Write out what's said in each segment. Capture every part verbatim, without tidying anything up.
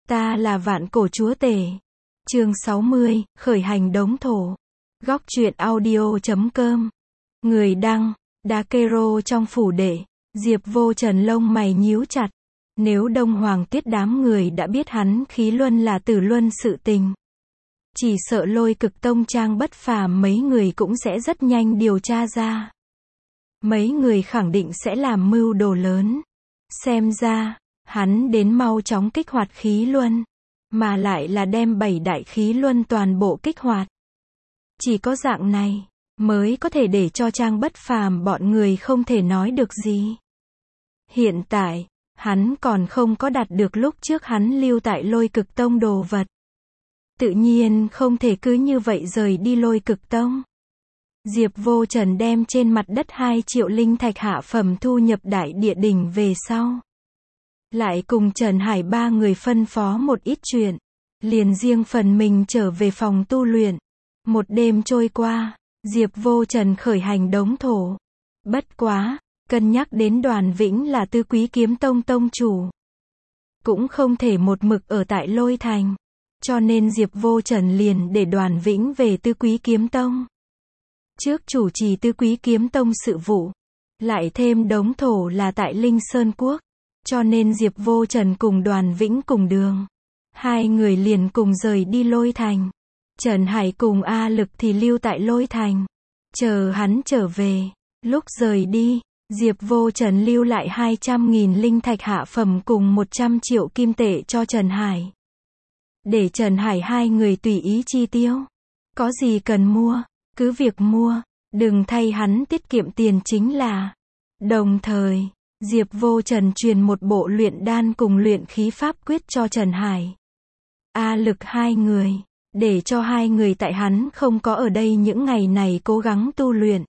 Ta là vạn cổ chúa tể. Chương sáu mươi, khởi hành đống thổ. Góc truyện audio chấm com. Người đăng, Đá Kero trong phủ đệ. Diệp Vô Trần lông mày nhíu chặt. Nếu Đông Hoàng Tiết đám người đã biết hắn khí luân là tử luân sự tình, chỉ sợ Lôi Cực Tông trang bất phàm mấy người cũng sẽ rất nhanh điều tra ra. Mấy người khẳng định sẽ làm mưu đồ lớn. Xem ra, hắn đến mau chóng kích hoạt khí luân, mà lại là đem bảy đại khí luân toàn bộ kích hoạt. Chỉ có dạng này, mới có thể để cho trang bất phàm bọn người không thể nói được gì. Hiện tại, hắn còn không có đạt được lúc trước hắn lưu tại Lôi Cực Tông đồ vật. Tự nhiên không thể cứ như vậy rời đi Lôi Cực Tông. Diệp Vô Trần đem trên mặt đất hai triệu linh thạch hạ phẩm thu nhập đại địa đỉnh về sau, lại cùng Trần Hải ba người phân phó một ít chuyện, liền riêng phần mình trở về phòng tu luyện. Một đêm trôi qua, Diệp Vô Trần khởi hành đống thổ. Bất quá, cân nhắc đến Đoàn Vĩnh là Tứ Quý Kiếm Tông tông chủ, cũng không thể một mực ở tại Lôi Thành, cho nên Diệp Vô Trần liền để Đoàn Vĩnh về Tứ Quý Kiếm Tông, trước chủ trì Tứ Quý Kiếm Tông sự vụ. Lại thêm đống thổ là tại Linh Sơn Quốc, cho nên Diệp Vô Trần cùng Đoàn Vĩnh cùng đường. Hai người liền cùng rời đi Lôi Thành. Trần Hải cùng A Lực thì lưu tại Lôi Thành, chờ hắn trở về. Lúc rời đi, Diệp Vô Trần lưu lại hai trăm nghìn linh thạch hạ phẩm cùng một trăm triệu kim tệ cho Trần Hải, để Trần Hải hai người tùy ý chi tiêu. Có gì cần mua, cứ việc mua, đừng thay hắn tiết kiệm tiền chính là. Đồng thời, Diệp Vô Trần truyền một bộ luyện đan cùng luyện khí pháp quyết cho Trần Hải, A Lực hai người, để cho hai người tại hắn không có ở đây những ngày này cố gắng tu luyện.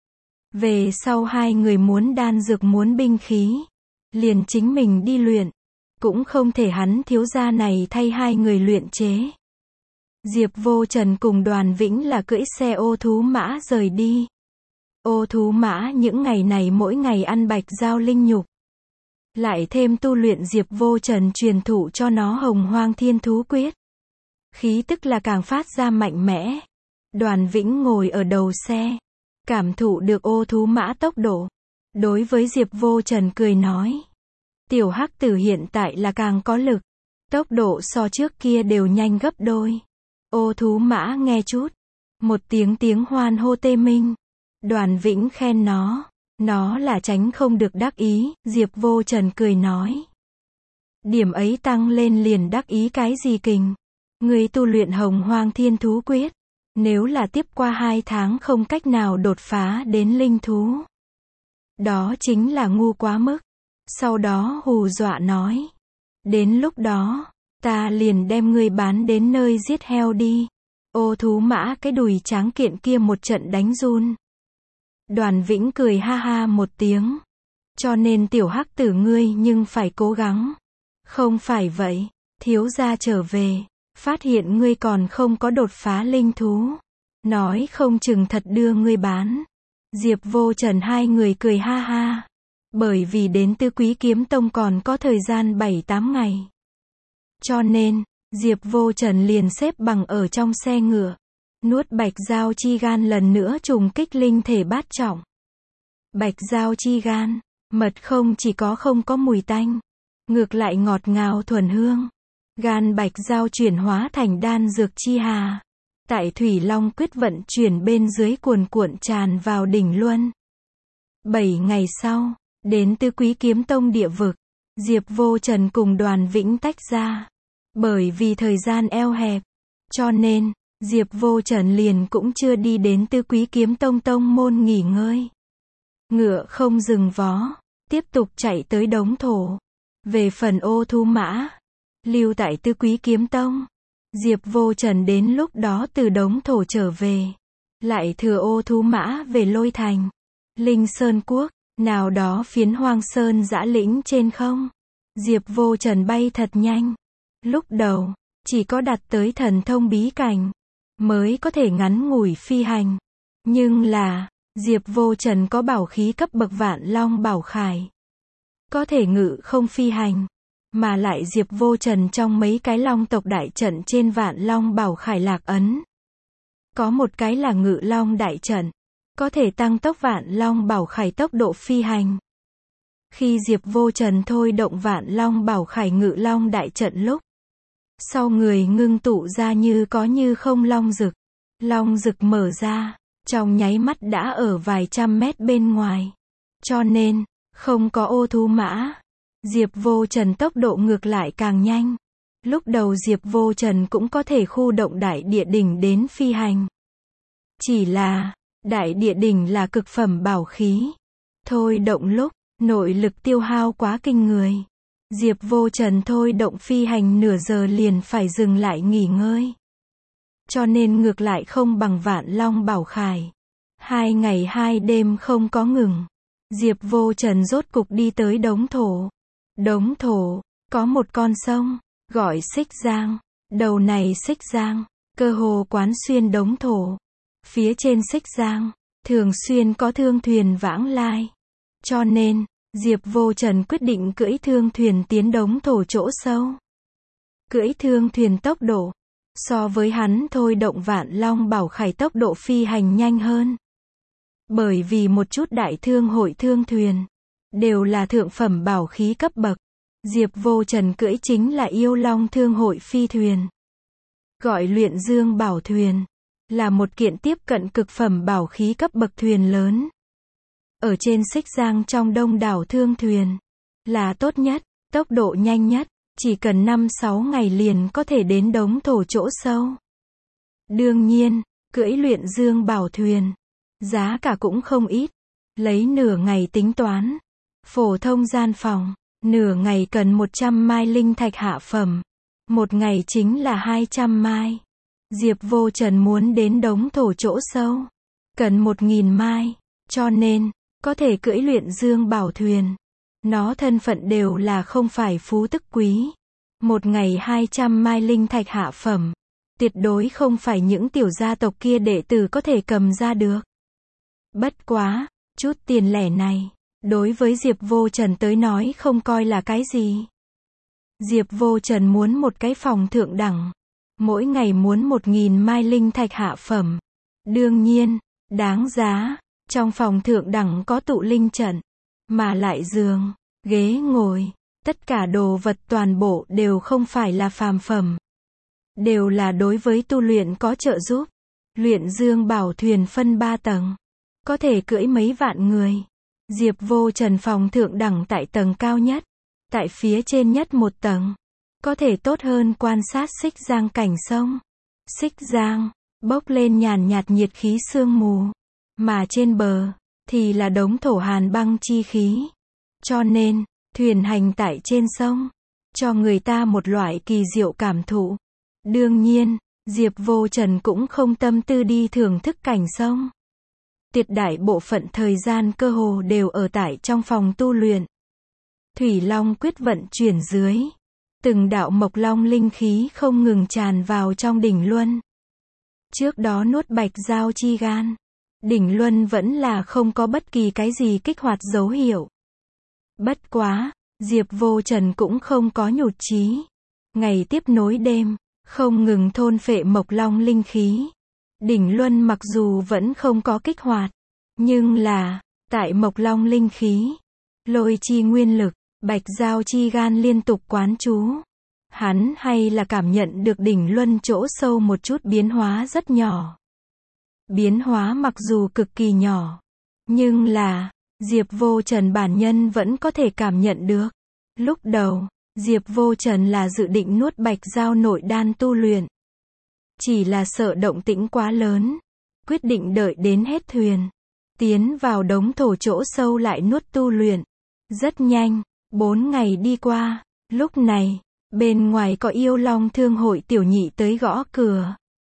Về sau hai người muốn đan dược muốn binh khí, liền chính mình đi luyện, cũng không thể hắn thiếu gia này thay hai người luyện chế. Diệp Vô Trần cùng Đoàn Vĩnh là cưỡi xe ô thú mã rời đi. Ô thú mã những ngày này mỗi ngày ăn bạch giao linh nhục, lại thêm tu luyện Diệp Vô Trần truyền thụ cho nó Hồng Hoang Thiên Thú Quyết, khí tức là càng phát ra mạnh mẽ. Đoàn Vĩnh ngồi ở đầu xe, cảm thụ được ô thú mã tốc độ, đối với Diệp Vô Trần cười nói: Tiểu hắc tử hiện tại là càng có lực, tốc độ so trước kia đều nhanh gấp đôi. Ô thú mã nghe chút, một tiếng tiếng hoan hô tê minh. Đoàn Vĩnh khen nó, nó là tránh không được đắc ý. Diệp Vô Trần cười nói: Điểm ấy tăng lên liền đắc ý cái gì kình? Người tu luyện Hồng Hoang Thiên Thú Quyết, nếu là tiếp qua hai tháng không cách nào đột phá đến linh thú, đó chính là ngu quá mức. Sau đó hù dọa nói: Đến lúc đó, ta liền đem ngươi bán đến nơi giết heo đi. Ô thú mã cái đùi tráng kiện kia một trận đánh run. Đoàn Vĩnh cười ha ha một tiếng. Cho nên tiểu hắc tử ngươi nhưng phải cố gắng. Không phải vậy, thiếu gia trở về, phát hiện ngươi còn không có đột phá linh thú, nói không chừng thật đưa ngươi bán. Diệp Vô Trần hai người cười ha ha. Bởi vì đến Tứ Quý Kiếm Tông còn có thời gian bảy tám ngày, cho nên, Diệp Vô Trần liền xếp bằng ở trong xe ngựa, nuốt bạch giao chi gan lần nữa trùng kích linh thể bát trọng. Bạch giao chi gan, mật không chỉ có không có mùi tanh, ngược lại ngọt ngào thuần hương. Gan bạch giao chuyển hóa thành đan dược chi hà, tại Thủy Long quyết vận chuyển bên dưới cuồn cuộn tràn vào đỉnh luân. Bảy ngày sau, đến Tứ Quý Kiếm Tông địa vực, Diệp Vô Trần cùng Đoàn Vĩnh tách ra. Bởi vì thời gian eo hẹp, cho nên, Diệp Vô Trần liền cũng chưa đi đến Tứ Quý Kiếm Tông tông môn nghỉ ngơi. Ngựa không dừng vó, tiếp tục chạy tới đống thổ. Về phần ô thú mã, lưu tại Tứ Quý Kiếm Tông. Diệp Vô Trần đến lúc đó từ đống thổ trở về, lại thừa ô thú mã về Lôi Thành, Linh Sơn Quốc, nào đó phiến hoang sơn dã lĩnh trên không. Diệp Vô Trần bay thật nhanh. Lúc đầu, chỉ có đạt tới thần thông bí cảnh, mới có thể ngắn ngủi phi hành. Nhưng là, Diệp Vô Trần có bảo khí cấp bậc Vạn Long Bảo Khải, có thể ngự không phi hành. Mà lại Diệp Vô Trần trong mấy cái long tộc đại trận trên Vạn Long Bảo Khải Lạc Ấn. Có một cái là Ngự Long đại trận, có thể tăng tốc Vạn Long Bảo Khải tốc độ phi hành. Khi Diệp Vô Trần thôi động Vạn Long Bảo Khải Ngự Long đại trận lúc, sau người ngưng tụ ra như có như không long dực. Long dực mở ra, trong nháy mắt đã ở vài trăm mét bên ngoài. Cho nên, không có ô thú mã. Diệp Vô Trần tốc độ ngược lại càng nhanh. Lúc đầu Diệp Vô Trần cũng có thể khu động đại địa đỉnh đến phi hành. Chỉ là, đại địa đỉnh là cực phẩm bảo khí. Thôi động lúc, nội lực tiêu hao quá kinh người. Diệp Vô Trần thôi động phi hành nửa giờ liền phải dừng lại nghỉ ngơi. Cho nên ngược lại không bằng Vạn Long Bảo Khải. Hai ngày hai đêm không có ngừng. Diệp Vô Trần rốt cục đi tới Đống Thổ. Đống Thổ, có một con sông, gọi Xích Giang. Đầu này Xích Giang, cơ hồ quán xuyên Đống Thổ. Phía trên Xích Giang, thường xuyên có thương thuyền vãng lai. Cho nên, Diệp Vô Trần quyết định cưỡi thương thuyền tiến Đống Thổ chỗ sâu. Cưỡi thương thuyền tốc độ, so với hắn thôi động Vạn Long Bảo Khải tốc độ phi hành nhanh hơn. Bởi vì một chút đại thương hội thương thuyền, đều là thượng phẩm bảo khí cấp bậc. Diệp Vô Trần cưỡi chính là Yêu Long thương hội phi thuyền. Gọi Luyện Dương Bảo Thuyền, là một kiện tiếp cận cực phẩm bảo khí cấp bậc thuyền lớn. Ở trên Xích Giang trong đông đảo thương thuyền, là tốt nhất, tốc độ nhanh nhất, chỉ cần năm sáu ngày liền có thể đến Đống Thổ chỗ sâu. Đương nhiên, cưỡi Luyện Dương Bảo Thuyền, giá cả cũng không ít, lấy nửa ngày tính toán. Phổ thông gian phòng, nửa ngày cần một trăm mai linh thạch hạ phẩm, một ngày chính là hai trăm mai. Diệp Vô Trần muốn đến Đống Thổ chỗ sâu, cần một nghìn mai, cho nên, có thể cưỡi Luyện Dương Bảo Thuyền. Nó thân phận đều là không phải phú tức quý. Một ngày hai trăm mai linh thạch hạ phẩm, tuyệt đối không phải những tiểu gia tộc kia đệ tử có thể cầm ra được. Bất quá, chút tiền lẻ này, đối với Diệp Vô Trần tới nói không coi là cái gì. Diệp Vô Trần muốn một cái phòng thượng đẳng, mỗi ngày muốn một nghìn mai linh thạch hạ phẩm. Đương nhiên, đáng giá, trong phòng thượng đẳng có tụ linh trận, mà lại giường, ghế ngồi, tất cả đồ vật toàn bộ đều không phải là phàm phẩm. Đều là đối với tu luyện có trợ giúp. Luyện Dương Bảo Thuyền phân ba tầng, có thể cưỡi mấy vạn người. Diệp Vô Trần phòng thượng đẳng tại tầng cao nhất, tại phía trên nhất một tầng, có thể tốt hơn quan sát Xích Giang cảnh sông. Xích Giang, bốc lên nhàn nhạt nhiệt khí sương mù, mà trên bờ, thì là đống thổ hàn băng chi khí. Cho nên, thuyền hành tại trên sông, cho người ta một loại kỳ diệu cảm thụ. Đương nhiên, Diệp Vô Trần cũng không tâm tư đi thưởng thức cảnh sông. Tuyệt đại bộ phận thời gian cơ hồ đều ở tại trong phòng tu luyện. Thủy Long quyết vận chuyển dưới, từng đạo mộc long linh khí không ngừng tràn vào trong đỉnh luân. Trước đó nuốt bạch giao chi gan, đỉnh luân vẫn là không có bất kỳ cái gì kích hoạt dấu hiệu. Bất quá, Diệp Vô Trần cũng không có nhụt chí. Ngày tiếp nối đêm, không ngừng thôn phệ mộc long linh khí. Đỉnh luân mặc dù vẫn không có kích hoạt, nhưng là, tại mộc long linh khí, lôi chi nguyên lực, bạch giao chi gan liên tục quán chú. Hắn hay là cảm nhận được đỉnh luân chỗ sâu một chút biến hóa rất nhỏ. Biến hóa mặc dù cực kỳ nhỏ, nhưng là, Diệp Vô Trần bản nhân vẫn có thể cảm nhận được. Lúc đầu, Diệp Vô Trần là dự định nuốt bạch giao nội đan tu luyện. Chỉ là sợ động tĩnh quá lớn, quyết định đợi đến hết thuyền, tiến vào đống thổ chỗ sâu lại nuốt tu luyện. Rất nhanh, bốn ngày đi qua, lúc này, bên ngoài có yêu long thương hội tiểu nhị tới gõ cửa.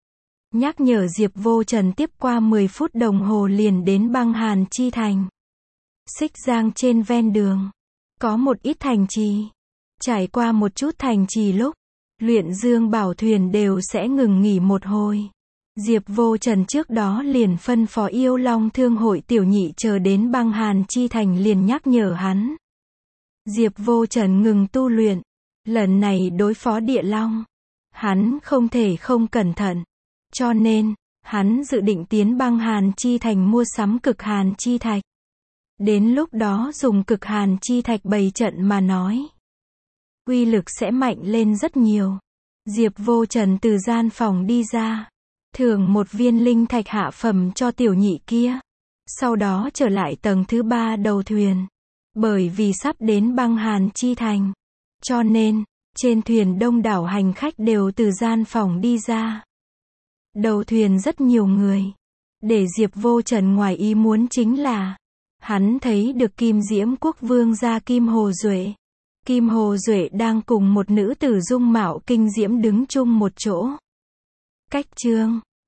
Nhắc nhở Diệp Vô Trần tiếp qua mười phút đồng hồ liền đến băng hàn chi thành. Xích Giang trên ven đường, có một ít thành trì. Trải qua một chút thành trì lúc, Luyện Dương Bảo Thuyền đều sẽ ngừng nghỉ một hồi. Diệp Vô Trần trước đó liền phân phó yêu long thương hội tiểu nhị chờ đến băng hàn chi thành liền nhắc nhở hắn. Diệp Vô Trần ngừng tu luyện, Lần này đối phó địa long, hắn không thể không cẩn thận. Cho nên, hắn dự định tiến băng hàn chi thành mua sắm cực hàn chi thạch. Đến lúc đó dùng cực hàn chi thạch bày trận mà nói, uy lực sẽ mạnh lên rất nhiều. Diệp Vô Trần từ gian phòng đi ra, thưởng một viên linh thạch hạ phẩm cho tiểu nhị kia. Sau đó trở lại tầng thứ ba đầu thuyền. Bởi vì sắp đến băng hàn chi thành, cho nên, trên thuyền đông đảo hành khách đều từ gian phòng đi ra. Đầu thuyền rất nhiều người. Để Diệp Vô Trần ngoài ý muốn chính là, hắn thấy được Kim Diễm Quốc vương gia Kim Hồ Duệ. Kim Hồ Duệ đang cùng một nữ tử dung mạo kinh diễm đứng chung một chỗ. Cách chương